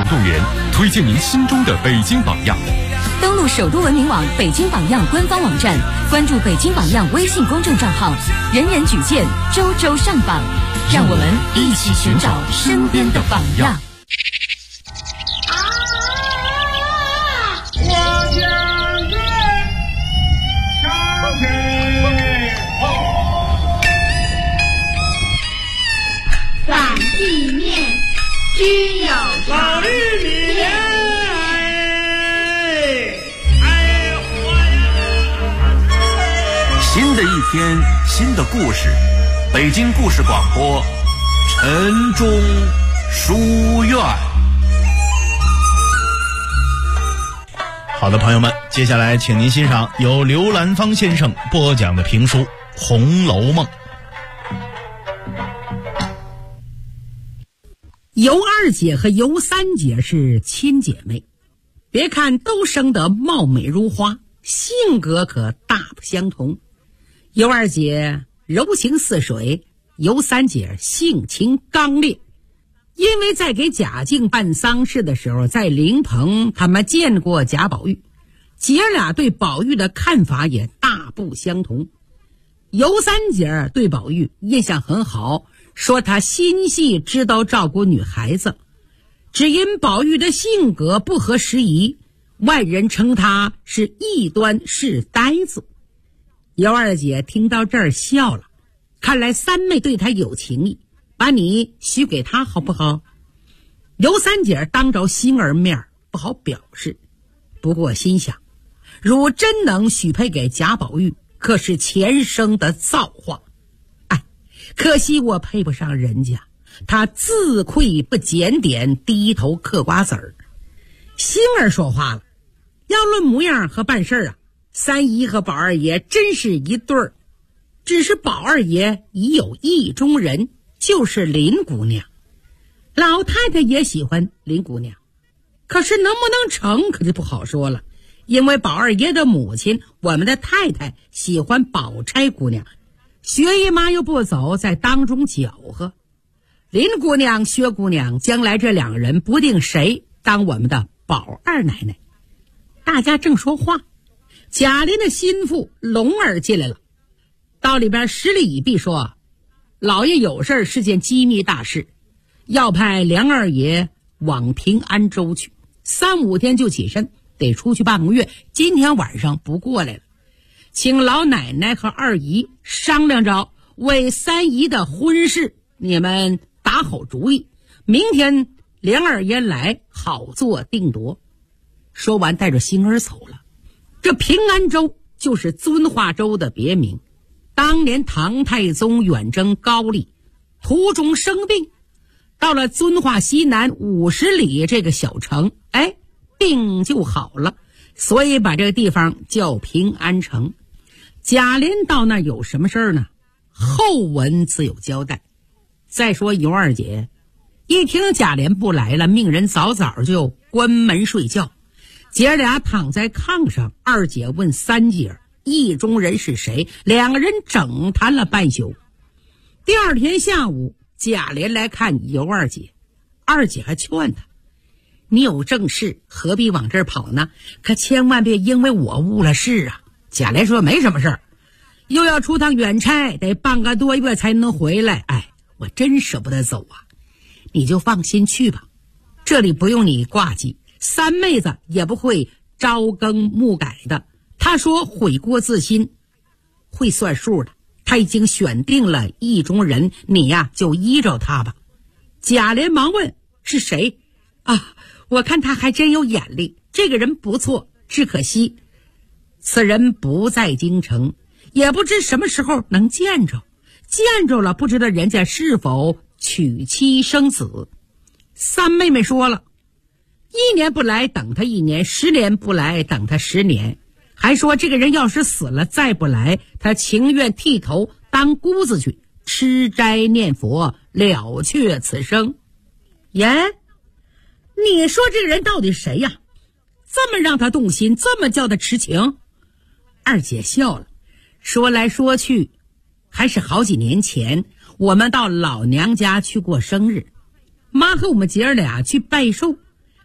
动员，推荐您心中的北京榜样。 登录首都文明网北京榜样官方网站，关注北京榜样微信公众账号，人人举荐，周周上榜，让我们一起寻找身边的榜样。 反地面只有老玉米， 新的一天，新的故事，北京故事广播，晨钟书院。 好的，朋友们，接下来请您欣赏由刘兰芳先生播讲的评书《红楼梦》。 尤二姐和尤三姐是亲姐妹，别看都生得貌美如花，性格可大不相同。尤二姐柔情似水，尤三姐性情刚烈。因为在给贾静办丧事的时候，在灵棚他们见过贾宝玉，姐俩对宝玉的看法也大不相同。尤三姐对宝玉印象很好，说他心细，知道照顾女孩子。只因宝玉的性格不合时宜，外人称他是异端，是呆子。尤二姐听到这儿笑了，看来三妹对他有情意，把你许给他好不好？尤三姐当着星儿面不好表示，不过心想，如真能许配给贾宝玉，可是前生的造化。哎，可惜我配不上人家，他自愧不检点，低头嗑瓜子儿。星儿说话了，要论模样和办事啊，三姨和宝二爷真是一对儿，只是宝二爷已有意中人，就是林姑娘。老太太也喜欢林姑娘，可是能不能成可就不好说了，因为宝二爷的母亲我们的太太喜欢宝钗姑娘，薛姨妈又不走，在当中搅和。林姑娘薛姑娘将来这两个人不定谁当我们的宝二奶奶。大家正说话，贾琏的心腹龙儿进来了，到里边施礼一毕，说老爷有事是件机密大事，要派梁二爷往平安州去，3、5天就起身，得出去半个月，今天晚上不过来了，请老奶奶和二姨商量着为三姨的婚事，你们打好主意，明天梁二爷来好做定夺。说完带着星儿走了。这平安州就是遵化州的别名，当年唐太宗远征高丽，途中生病，到了遵化西南50里这个小城，病就好了，所以把这个地方叫平安城。贾琏到那儿有什么事儿呢？后文自有交代。再说尤二姐一听贾琏不来了，命人早早就关门睡觉。姐俩躺在炕上，二姐问三姐意中人是谁，两个人整谈了半宿。第二天下午，贾琏来看尤二姐，二姐还劝他，你有正事何必往这儿跑呢，可千万别因为我误了事啊。贾琏说没什么事儿，又要出趟远差，得半个多月才能回来，我真舍不得走啊。你就放心去吧，这里不用你挂记，三妹子也不会朝更暮改的。她说悔过自新，会算数的，她已经选定了意中人，你呀就依着她吧。贾琏忙问是谁啊？我看他还真有眼力，这个人不错，只可惜此人不在京城，也不知什么时候能见着，见着了不知道人家是否娶妻生子。三妹妹说了，1年不来等他1年，10年不来等他10年，还说这个人要是死了再不来，他情愿剃头当姑子去，吃斋念佛，了却此生。你说这个人到底谁呀？这么让他动心，这么叫他痴情？二姐笑了，说来说去还是好几年前，我们到老娘家去过生日，妈和我们姐儿俩去拜寿，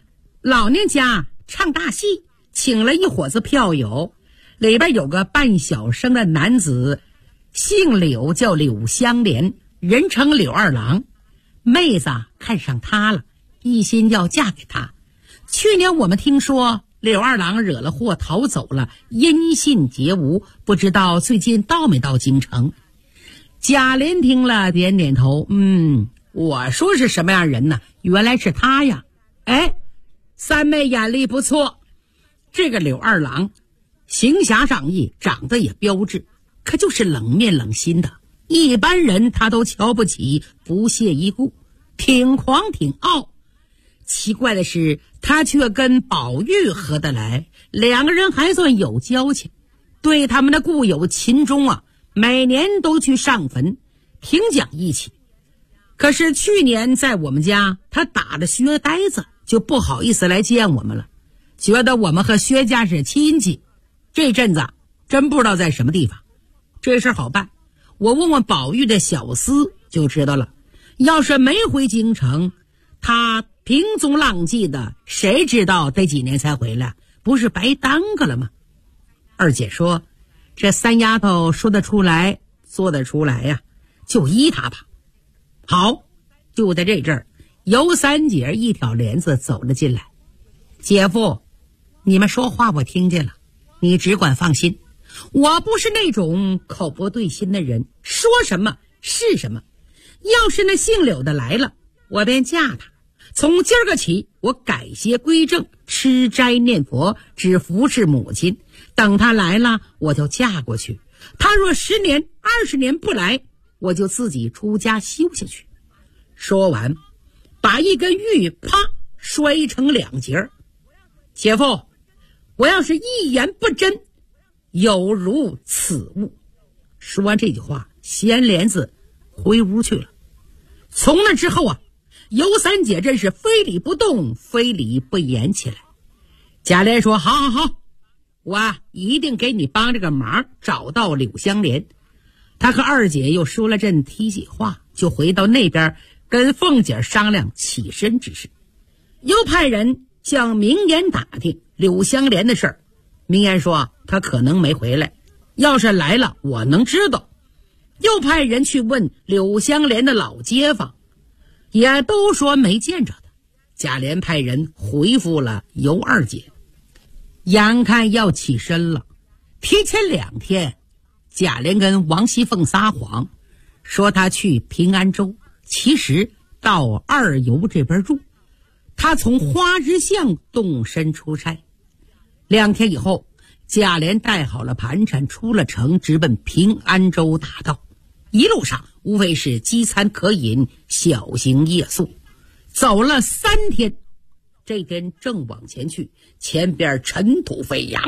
老娘家唱大戏，请了一伙子票友，里边有个扮小生的男子，姓柳，叫柳香莲，人称柳二郎。妹子看上他了，一心要嫁给他。去年我们听说柳二郎惹了祸逃走了，音信皆无，不知道最近到没到京城。贾琏听了点点头，我说是什么样人呢？原来是他呀。哎，三妹眼力不错，这个柳二郎行侠仗义，长得也标致，可就是冷面冷心的，一般人他都瞧不起，不屑一顾，挺狂挺傲。奇怪的是，他却跟宝玉合得来，两个人还算有交情。对他们的故友秦钟每年都去上坟评讲义气。可是去年在我们家，他打了薛呆子，就不好意思来见我们了，觉得我们和薛家是亲戚。这阵子真不知道在什么地方。这事好办，我问问宝玉的小厮就知道了。要是没回京城，他平踪浪迹的，谁知道得几年才回来，不是白耽搁了吗？二姐说，这三丫头说得出来做得出来呀，就依她吧。好，就在这阵儿，尤三姐一挑帘子走了进来。姐夫，你们说话我听见了，你只管放心，我不是那种口不对心的人，说什么是什么。要是那姓柳的来了，我便嫁他。从今儿个起，我改邪归正，吃斋念佛，只服侍母亲。等他来了，我就嫁过去。他若10年、20年不来，我就自己出家修下去。说完，把一根玉啪摔成2截。姐夫，我要是一言不真，有如此物。说完这句话，掀帘子回屋去了。从那之后尤三姐真是非礼不动，非礼不言起来。贾琏说，好，我一定给你帮这个忙，找到柳香莲。他和二姐又说了阵提起话，就回到那边跟凤姐商量起身之事。又派人向明言打听柳香莲的事儿。明言说他可能没回来，要是来了我能知道。又派人去问柳香莲的老街坊，也都说没见着他。贾琏派人回复了尤二姐。眼看要起身了，提前2天，贾琏跟王熙凤撒谎，说他去平安州，其实到二游这边住。他从花之巷动身出差。2天以后，贾琏带好了盘缠，出了城，直奔平安州大道。一路上无非是饥餐渴饮，小行夜宿，走了3天。这天正往前去，前边尘土飞扬，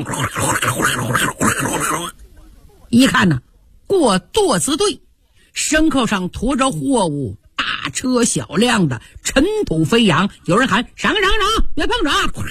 一看过垛子队，牲口上驮着货物，大车小辆的，尘土飞扬。有人喊，闪，别碰着。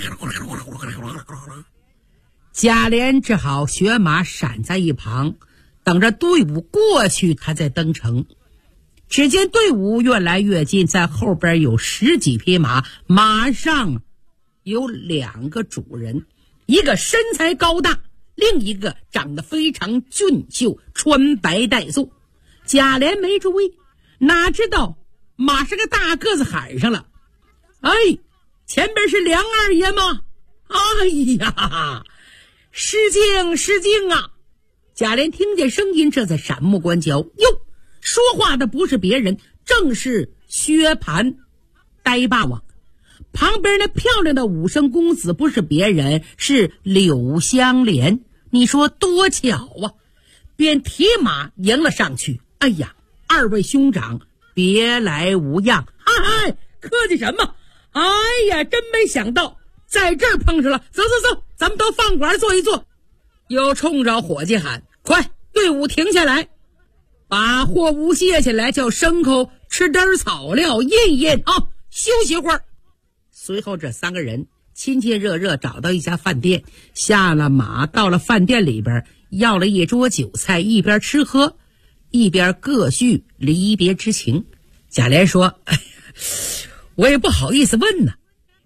贾琏只好学马闪在一旁，等着队伍过去，他再登城。只见队伍越来越近，在后边有10几匹马，马上有2个主人，一个身材高大，另一个长得非常俊秀，穿白带素。贾琏没注意，哪知道马上个大个子喊上了，哎，前边是梁二爷吗？哎呀，失敬啊！贾琏听见声音，这才闪目观瞧，哟，说话的不是别人，正是薛蟠呆霸王。旁边那漂亮的武生公子不是别人，是柳香莲。你说多巧啊！便提马迎了上去。哎呀，二位兄长别来无恙。哎，客气什么？哎呀，真没想到在这儿碰上了。走，咱们到饭馆坐一坐。又冲着伙计喊，快，队伍停下来，把货物卸下来，叫牲口吃点草料印休息会儿。随后这3个人亲切热热找到一家饭店，下了马，到了饭店里边，要了一桌酒菜，一边吃喝一边各叙离别之情。贾琏说，哎呀，我也不好意思问呢，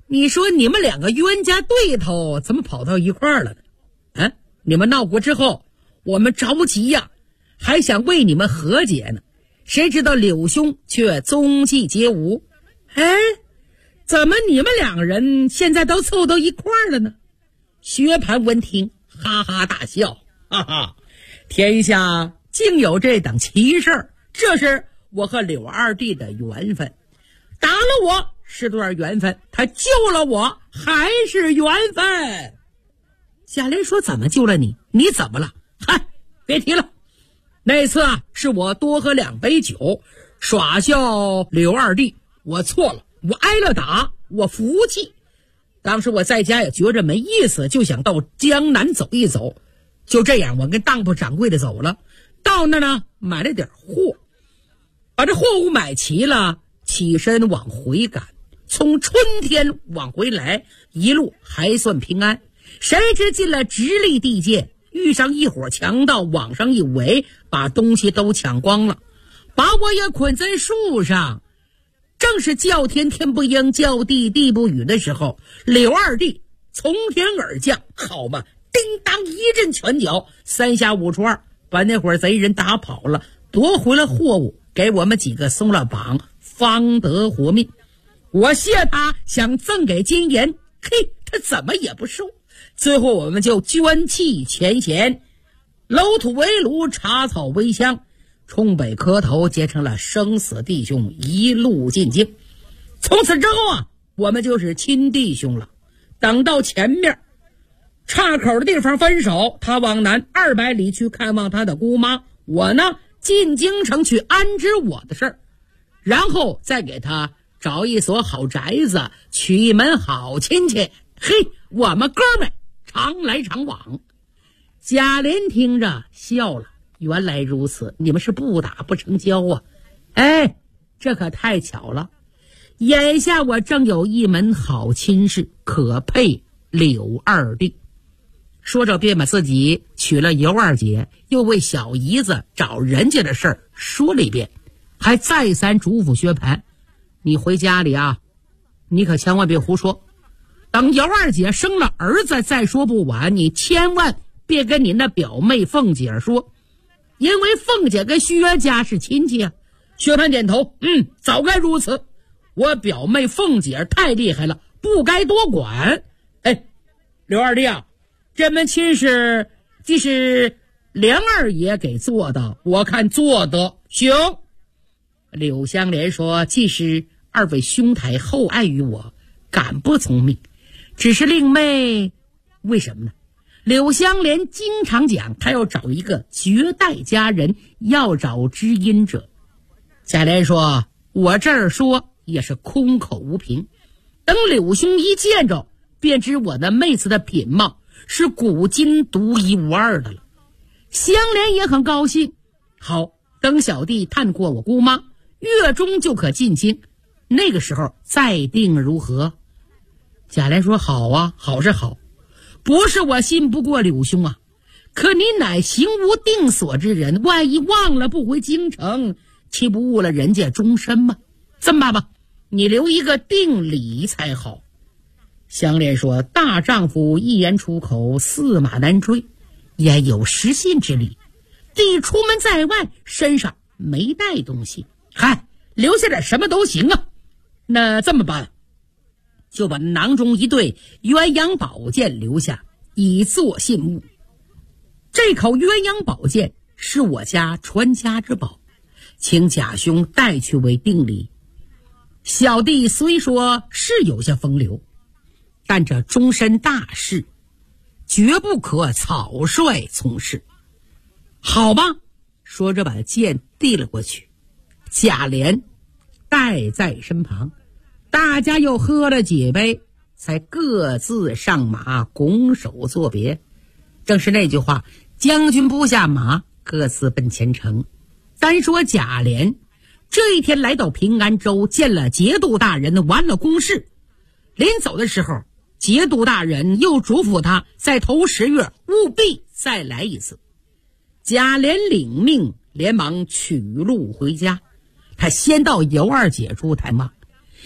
你说你们两个冤家对头怎么跑到一块儿了呢？啊，你们闹过之后，我们着急呀，还想为你们和解呢，谁知道柳兄却踪迹皆无。哎，怎么你们两人现在都凑到一块儿了呢？薛蟠闻听哈哈大笑，哈哈，天下竟有这等奇事，这是我和柳二弟的缘分。打了我是段缘分，他救了我还是缘分。贾琏说：怎么救了你？你怎么了？嗨，别提了，那次啊是我多喝2杯酒，耍笑柳二弟，我错了，我挨了打，我服气。当时我在家也觉着没意思，就想到江南走一走。就这样，我跟当铺掌柜的走了，到那呢买了点货，把这货物买齐了，起身往回赶。从春天往回来，一路还算平安。谁知进了直隶地界，遇上一伙强盗，往上一围，把东西都抢光了，把我也捆在树上。正是叫天天不应，叫地地不语的时候，柳二弟从天而降，好嘛，叮当一阵拳脚，3下5除2，把那伙贼人打跑了，夺回了货物，给我们几个松了绑，方得活命。我谢他，想赠给金银，嘿，他怎么也不收。最后我们就捐弃前嫌，楼土为炉，茶草为香，冲北磕头，结成了生死弟兄，一路进京。从此之后啊，我们就是亲弟兄了。等到前面岔口的地方分手，他往南200里去看望他的姑妈，我呢进京城去安置我的事儿，然后再给他找一所好宅子，娶一门好亲戚。嘿，我们哥们常来常往。贾琏听着笑了，原来如此，你们是不打不成交啊。哎，这可太巧了，眼下我正有一门好亲事，可配柳二弟。说着便把自己娶了尤二姐，又为小姨子找人家的事儿说了一遍，还再三嘱咐薛蟠，你回家里啊，你可千万别胡说，等尤二姐生了儿子再说不晚，你千万别跟你那表妹凤姐说，因为凤姐跟薛家是亲戚啊。薛蟠点头，早该如此，我表妹凤姐太厉害了，不该多管。哎，刘二弟啊，这门亲事既是梁二爷给做的，我看做得行。柳香莲说，既是二位兄台厚爱于我，敢不从命，只是令妹为什么呢？柳香莲经常讲，他要找一个绝代佳人，要找知音者。贾琏说，我这儿说也是空口无凭，等柳兄一见着，便知我的妹子的品貌是古今独一无二的了。香莲也很高兴，好，等小弟探过我姑妈，月中就可进京，那个时候再定如何？贾琏说，好啊，好是好，不是我信不过柳兄啊，可你乃行无定所之人，万一忘了不回京城，岂不误了人家终身吗？这么办吧，你留一个定礼才好。香莲说，大丈夫一言出口，驷马难追，也有失信之理。弟出门在外，身上没带东西，嗨，留下点什么都行啊。那这么办，就把囊中一对鸳鸯宝剑留下，以作信物。这口鸳鸯宝剑是我家传家之宝，请贾兄带去为定礼。小弟虽说是有些风流，但这终身大事，绝不可草率从事。好吧，说着把剑递了过去，贾琏带在身旁，大家又喝了几杯，才各自上马，拱手作别。正是那句话，将军不下马，各自奔前程。单说贾琏这一天来到平安州，见了节度大人，完了公事。临走的时候，节度大人又嘱咐他在头10月务必再来一次。贾琏领命，连忙取路回家。他先到尤二姐住探望，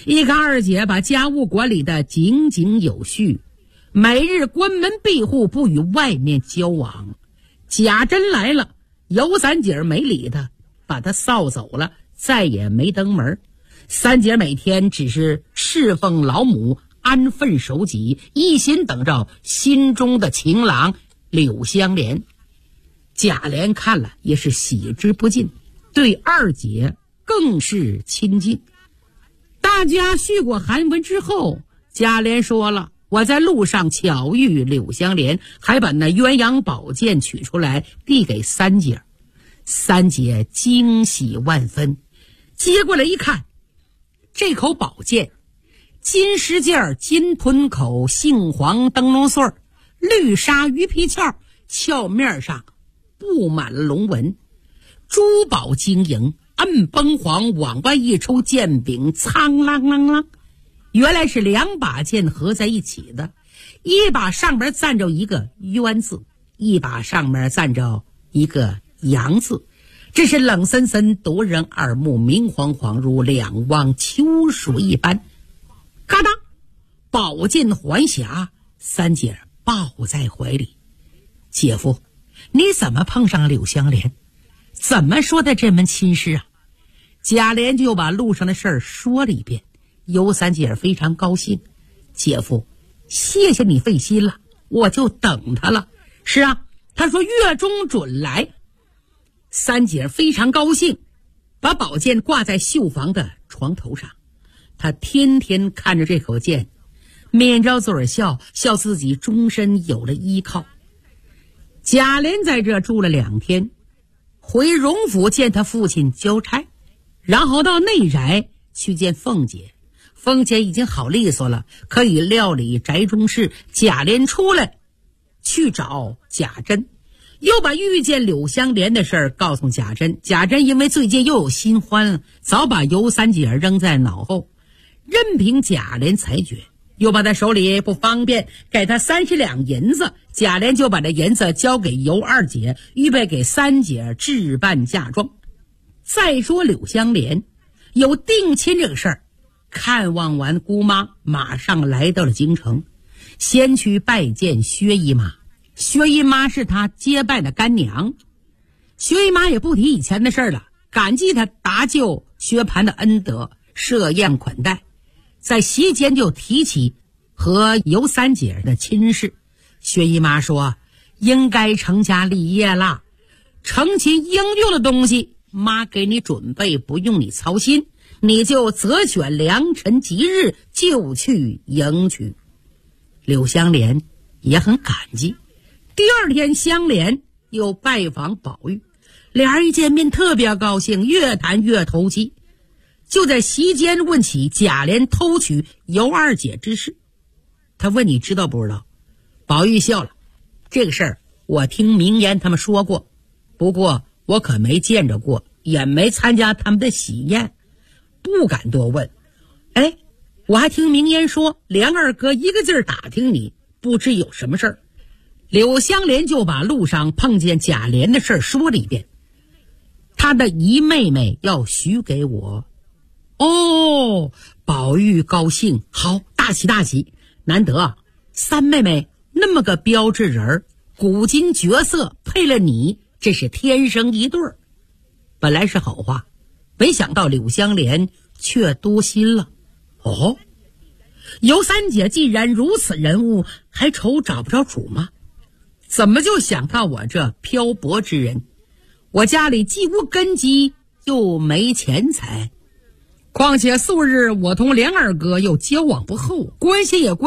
一看二姐把家务管理的井井有序，每日关门闭户，不与外面交往。贾珍来了，尤三姐没理他，把他扫走了，再也没登门。三姐每天只是侍奉老母，安分守己，一心等着心中的情郎柳香莲。贾琏看了也是喜之不尽，对二姐更是亲近。大家叙过寒文之后，贾琏说了，我在路上巧遇柳香莲，还把那鸳鸯宝剑取出来递给三姐。三姐惊喜万分，接过来一看，这口宝剑金石件，金吞口，杏黄灯笼穗，绿纱鱼皮鞘，鞘面上布满了龙纹，珠宝晶莹，暗崩黄，往外一抽，剑柄苍啷啷啷，原来是两把剑合在一起的，一把上面站着一个冤字，一把上面站着一个阳字，这是冷森森夺人耳目，明晃晃如两汪秋水一般。嘎当，宝剑还匣，三姐抱在怀里。姐夫，你怎么碰上柳香莲？怎么说的这门亲事啊？贾琏就把路上的事儿说了一遍。尤三姐非常高兴，姐夫，谢谢你费心了，我就等他了。是啊，他说月中准来。三姐非常高兴，把宝剑挂在绣房的床头上。她天天看着这口剑，抿着嘴笑，笑自己终身有了依靠。贾琏在这住了2天，回荣府见他父亲交差，然后到内宅去见凤姐。凤姐已经好利索了，可以料理宅中事。贾琏出来去找贾珍，又把遇见柳香莲的事儿告诉贾珍。贾珍因为最近又有新欢，早把尤三姐扔在脑后，任凭贾琏裁决。又把他手里不方便，给他30两银子，贾琏就把这银子交给尤二姐，预备给三姐置办嫁妆。再说柳香莲有定亲这个事儿，看望完姑妈，马上来到了京城，先去拜见薛姨妈。薛姨妈是她接拜的干娘，薛姨妈也不提以前的事儿了，感激她搭救薛蟠的恩德，设宴款待。在席间就提起和尤三姐的亲事。薛姨妈说，应该成家立业啦，成亲应用的东西妈给你准备，不用你操心，你就择选良辰吉日就去迎娶。柳香莲也很感激。第2天香莲又拜访宝玉，俩人一见面特别高兴，越谈越投机。就在席间问起贾琏偷娶尤二姐之事。他问你知道不知道？宝玉笑了，这个事儿我听明烟他们说过，不过我可没见着过，也没参加他们的喜宴，不敢多问。哎，我还听明烟说梁二哥一个劲儿打听你，不知有什么事儿。柳香莲就把路上碰见贾琏的事儿说了一遍。他的姨妹妹要许给我。哦，宝玉高兴，好，大喜大喜，难得啊，三妹妹那么个标致人儿，古今绝色，配了你，这是天生一对儿。本来是好话，没想到柳香莲却多心了。哦，尤三姐既然如此人物，还愁找不着主吗？怎么就想到我这漂泊之人？我家里既无根基，又没钱财，况且素日我同梁二哥又交往不厚，关系也